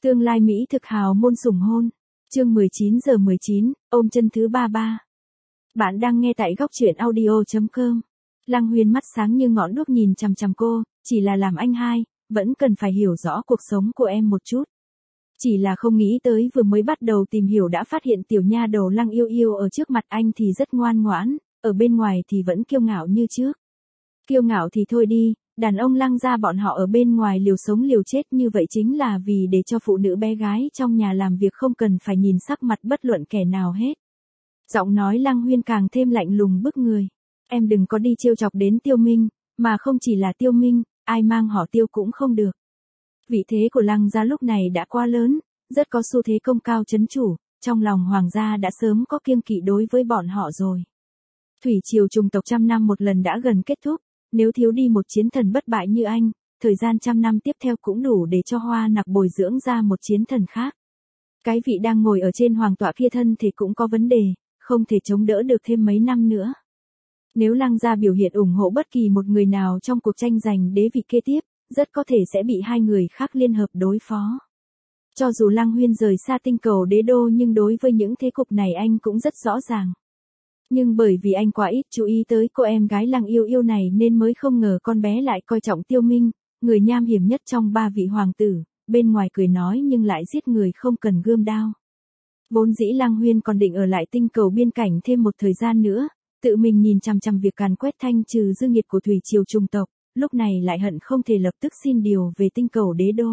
Tương lai Mỹ thực hào môn sủng hôn. Chương 19:19, ôm chân thứ 33. Bạn đang nghe tại góc truyện audio.com. Lăng Huyên mắt sáng như ngọn đuốc nhìn chằm chằm cô, chỉ là làm anh hai, vẫn cần phải hiểu rõ cuộc sống của em một chút. Chỉ là không nghĩ tới vừa mới bắt đầu tìm hiểu đã phát hiện tiểu nha đầu Lăng Yêu Yêu ở trước mặt anh thì rất ngoan ngoãn, ở bên ngoài thì vẫn kiêu ngạo như trước. Kiêu ngạo thì thôi đi, đàn ông Lăng gia bọn họ ở bên ngoài liều sống liều chết như vậy chính là vì để cho phụ nữ bé gái trong nhà làm việc không cần phải nhìn sắc mặt bất luận kẻ nào hết. Giọng nói Lăng Huyên càng thêm lạnh lùng bức người. Em đừng có đi trêu chọc đến Tiêu Minh, mà không chỉ là Tiêu Minh, ai mang họ Tiêu cũng không được. Vị thế của Lăng gia lúc này đã quá lớn, rất có xu thế công cao chấn chủ, trong lòng hoàng gia đã sớm có kiêng kỵ đối với bọn họ rồi. Thủy triều trùng tộc trăm năm một lần đã gần kết thúc, nếu thiếu đi một chiến thần bất bại như anh, thời gian trăm năm tiếp theo cũng đủ để cho Hoa Nặc bồi dưỡng ra một chiến thần khác. Cái vị đang ngồi ở trên hoàng tọa kia thân thì cũng có vấn đề, không thể chống đỡ được thêm mấy năm nữa. Nếu Lăng gia biểu hiện ủng hộ bất kỳ một người nào trong cuộc tranh giành đế vị kế tiếp, rất có thể sẽ bị hai người khác liên hợp đối phó. Cho dù Lăng Huyên rời xa tinh cầu đế đô nhưng đối với những thế cục này anh cũng rất rõ ràng. Nhưng bởi vì anh quá ít chú ý tới cô em gái Lăng Yêu Yêu này nên mới không ngờ con bé lại coi trọng Tiêu Minh, người nham hiểm nhất trong ba vị hoàng tử, bên ngoài cười nói nhưng lại giết người không cần gươm đao. Vốn dĩ Lăng Huyên còn định ở lại tinh cầu biên cảnh thêm một thời gian nữa, tự mình nhìn chằm chằm việc càn quét thanh trừ dư nghiệt của thủy triều trùng tộc, lúc này lại hận không thể lập tức xin điều về tinh cầu đế đô.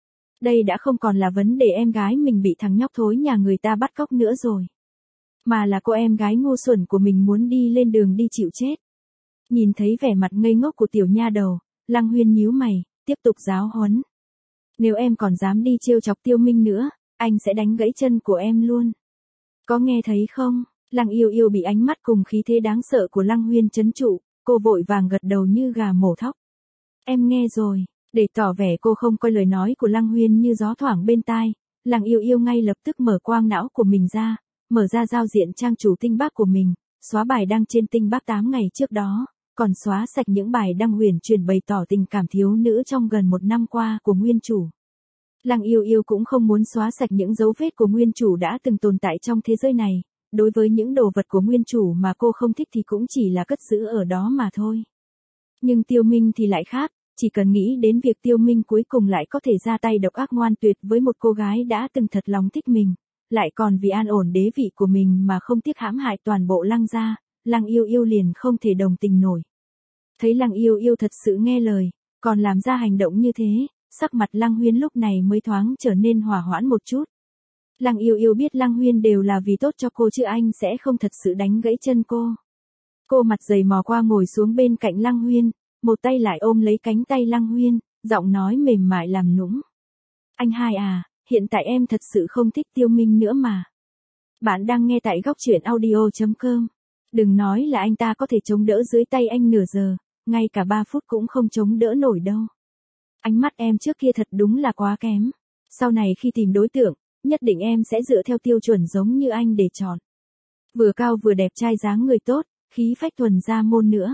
Đây đã không còn là vấn đề em gái mình bị thằng nhóc thối nhà người ta bắt cóc nữa rồi. Mà là cô em gái ngu xuẩn của mình muốn đi lên đường đi chịu chết. Nhìn thấy vẻ mặt ngây ngốc của tiểu nha đầu, Lăng Huyên nhíu mày, tiếp tục giáo huấn. Nếu em còn dám đi trêu chọc Tiêu Minh nữa, anh sẽ đánh gãy chân của em luôn. Có nghe thấy không? Lăng Yêu Yêu bị ánh mắt cùng khí thế đáng sợ của Lăng Huyên trấn trụ, cô vội vàng gật đầu như gà mổ thóc. Em nghe rồi, để tỏ vẻ cô không coi lời nói của Lăng Huyên như gió thoảng bên tai, Lăng Yêu Yêu ngay lập tức mở quang não của mình ra, mở ra giao diện trang chủ tinh bác của mình, xóa bài đăng trên tinh bác 8 ngày trước đó, còn xóa sạch những bài đăng huyền truyền bày tỏ tình cảm thiếu nữ trong gần một năm qua của nguyên chủ. Lăng Yêu Yêu cũng không muốn xóa sạch những dấu vết của nguyên chủ đã từng tồn tại trong thế giới này, đối với những đồ vật của nguyên chủ mà cô không thích thì cũng chỉ là cất giữ ở đó mà thôi. Nhưng Tiêu Minh thì lại khác, chỉ cần nghĩ đến việc Tiêu Minh cuối cùng lại có thể ra tay độc ác ngoan tuyệt với một cô gái đã từng thật lòng thích mình, lại còn vì an ổn đế vị của mình mà không tiếc hãm hại toàn bộ Lăng gia, Lăng Yêu Yêu liền không thể đồng tình nổi. Thấy Lăng Yêu Yêu thật sự nghe lời, còn làm ra hành động như thế, sắc mặt Lăng Huyên lúc này mới thoáng trở nên hòa hoãn một chút. Lăng Yêu Yêu biết Lăng Huyên đều là vì tốt cho cô chứ anh sẽ không thật sự đánh gãy chân cô. Cô mặt dày mò qua ngồi xuống bên cạnh Lăng Huyên, một tay lại ôm lấy cánh tay Lăng Huyên, giọng nói mềm mại làm nũng. Anh hai à, hiện tại em thật sự không thích Tiêu Minh nữa mà. Bạn đang nghe tại góc truyện audio.com. Đừng nói là anh ta có thể chống đỡ dưới tay anh nửa giờ, ngay cả 3 phút cũng không chống đỡ nổi đâu. Ánh mắt em trước kia thật đúng là quá kém. Sau này khi tìm đối tượng, nhất định em sẽ dựa theo tiêu chuẩn giống như anh để chọn. Vừa cao vừa đẹp trai dáng người tốt, khí phách thuần gia môn nữa.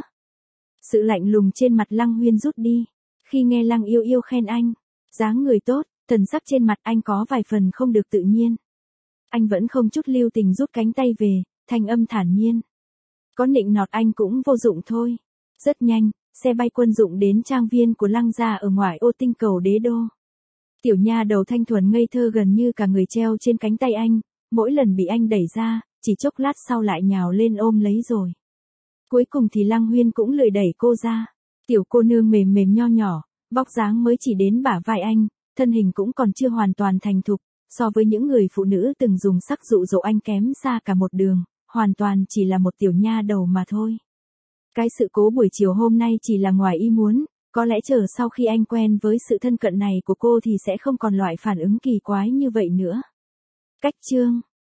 Sự lạnh lùng trên mặt Lăng Huyên rút đi. Khi nghe Lăng Yêu Yêu khen anh, dáng người tốt, thần sắc trên mặt anh có vài phần không được tự nhiên. Anh vẫn không chút lưu tình rút cánh tay về, thanh âm thản nhiên. Có nịnh nọt anh cũng vô dụng thôi. Rất nhanh, xe bay quân dụng đến trang viên của Lăng gia ở ngoại ô tinh cầu đế đô. Tiểu nha đầu thanh thuần ngây thơ gần như cả người treo trên cánh tay anh, mỗi lần bị anh đẩy ra, chỉ chốc lát sau lại nhào lên ôm lấy rồi. Cuối cùng thì Lăng Huyên cũng lười đẩy cô ra. Tiểu cô nương mềm mềm nho nhỏ, vóc dáng mới chỉ đến bả vai anh, thân hình cũng còn chưa hoàn toàn thành thục, so với những người phụ nữ từng dùng sắc dụ dỗ anh kém xa cả một đường, hoàn toàn chỉ là một tiểu nha đầu mà thôi. Cái sự cố buổi chiều hôm nay chỉ là ngoài ý muốn, có lẽ chờ sau khi anh quen với sự thân cận này của cô thì sẽ không còn loại phản ứng kỳ quái như vậy nữa. Cách chương